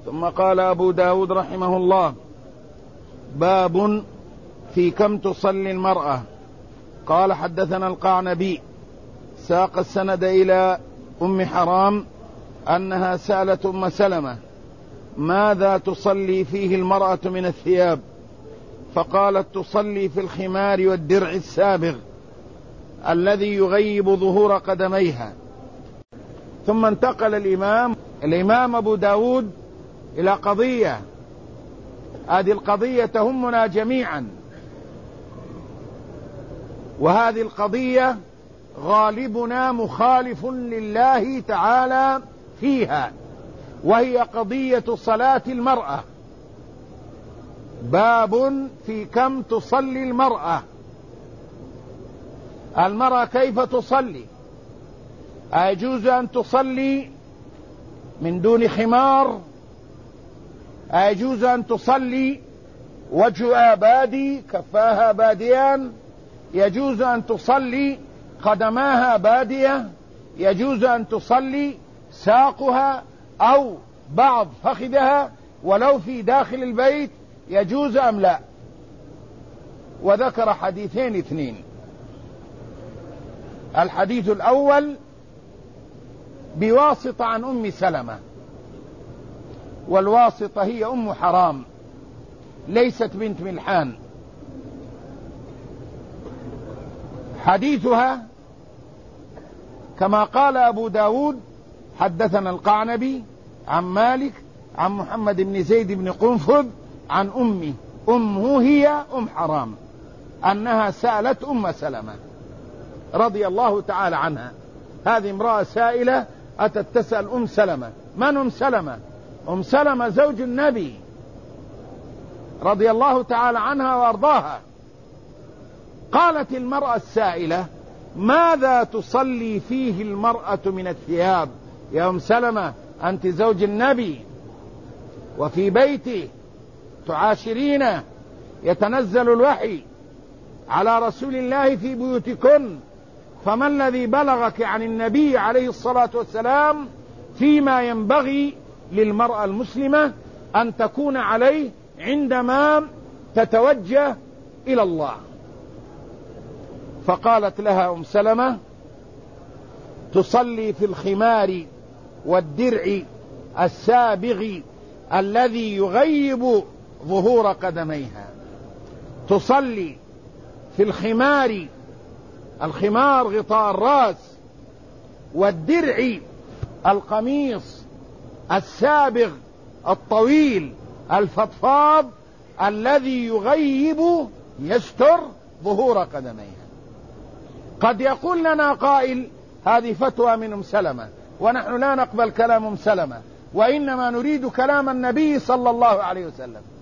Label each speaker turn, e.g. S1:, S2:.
S1: ثم قال أبو داود رحمه الله: باب في كم تصلي المرأة. قال: حدثنا القعنبي، ساق السند إلى أم حرام أنها سألت أم سلمة: ماذا تصلي فيه المرأة من الثياب؟ فقالت: تصلي في الخمار والدرع السابغ الذي يغيب ظهور قدميها. ثم انتقل الإمام أبو داود إلى قضية، هذه القضية تهمنا جميعا، وهذه القضية غالبنا مخالف لله تعالى فيها، وهي قضية صلاة المرأة. باب في كم تصلي المرأة. المرأة كيف تصلي؟ أيجوز أن تصلي من دون خمار؟ أيجوز أن تصلي وجهها بادي كفاها باديان؟ يجوز أن تصلي قدماها بادية؟ يجوز أن تصلي ساقها أو بعض فخذها ولو في داخل البيت؟ يجوز أم لا؟ وذكر حديثين اثنين. الحديث الأول بواسطة عن أم سلمة، والواسطة هي أم حرام ليست بنت ملحان. حديثها كما قال أبو داود: حدثنا القعنبي عن مالك عن محمد بن زيد بن قنفذ عن أمه هي أم حرام أنها سألت أم سلمة رضي الله تعالى عنها. هذه امرأة سائلة أتت تسأل أم سلمة. من أم سلمة؟ أم سلمة زوج النبي رضي الله تعالى عنها وأرضاها. قالت المرأة السائلة: ماذا تصلي فيه المرأة من الثياب؟ يا أم سلمة، أنت زوج النبي وفي بيته تعاشرين، يتنزل الوحي على رسول الله في بيوتكن، فما الذي بلغك عن النبي عليه الصلاة والسلام فيما ينبغي للمرأة المسلمة أن تكون عليه عندما تتوجه إلى الله؟ فقالت لها أم سلمة: تصلي في الخمار والدرع السابغ الذي يغيب ظهور قدميها. تصلي في الخمار، الخمار غطاء الرأس، والدرع القميص السابغ الطويل الفضفاض الذي يغيب يستر ظهور قدميها. قد يقول لنا قائل: هذه فتوى من أم سلمة، ونحن لا نقبل كلام أم سلمة، وإنما نريد كلام النبي صلى الله عليه وسلم.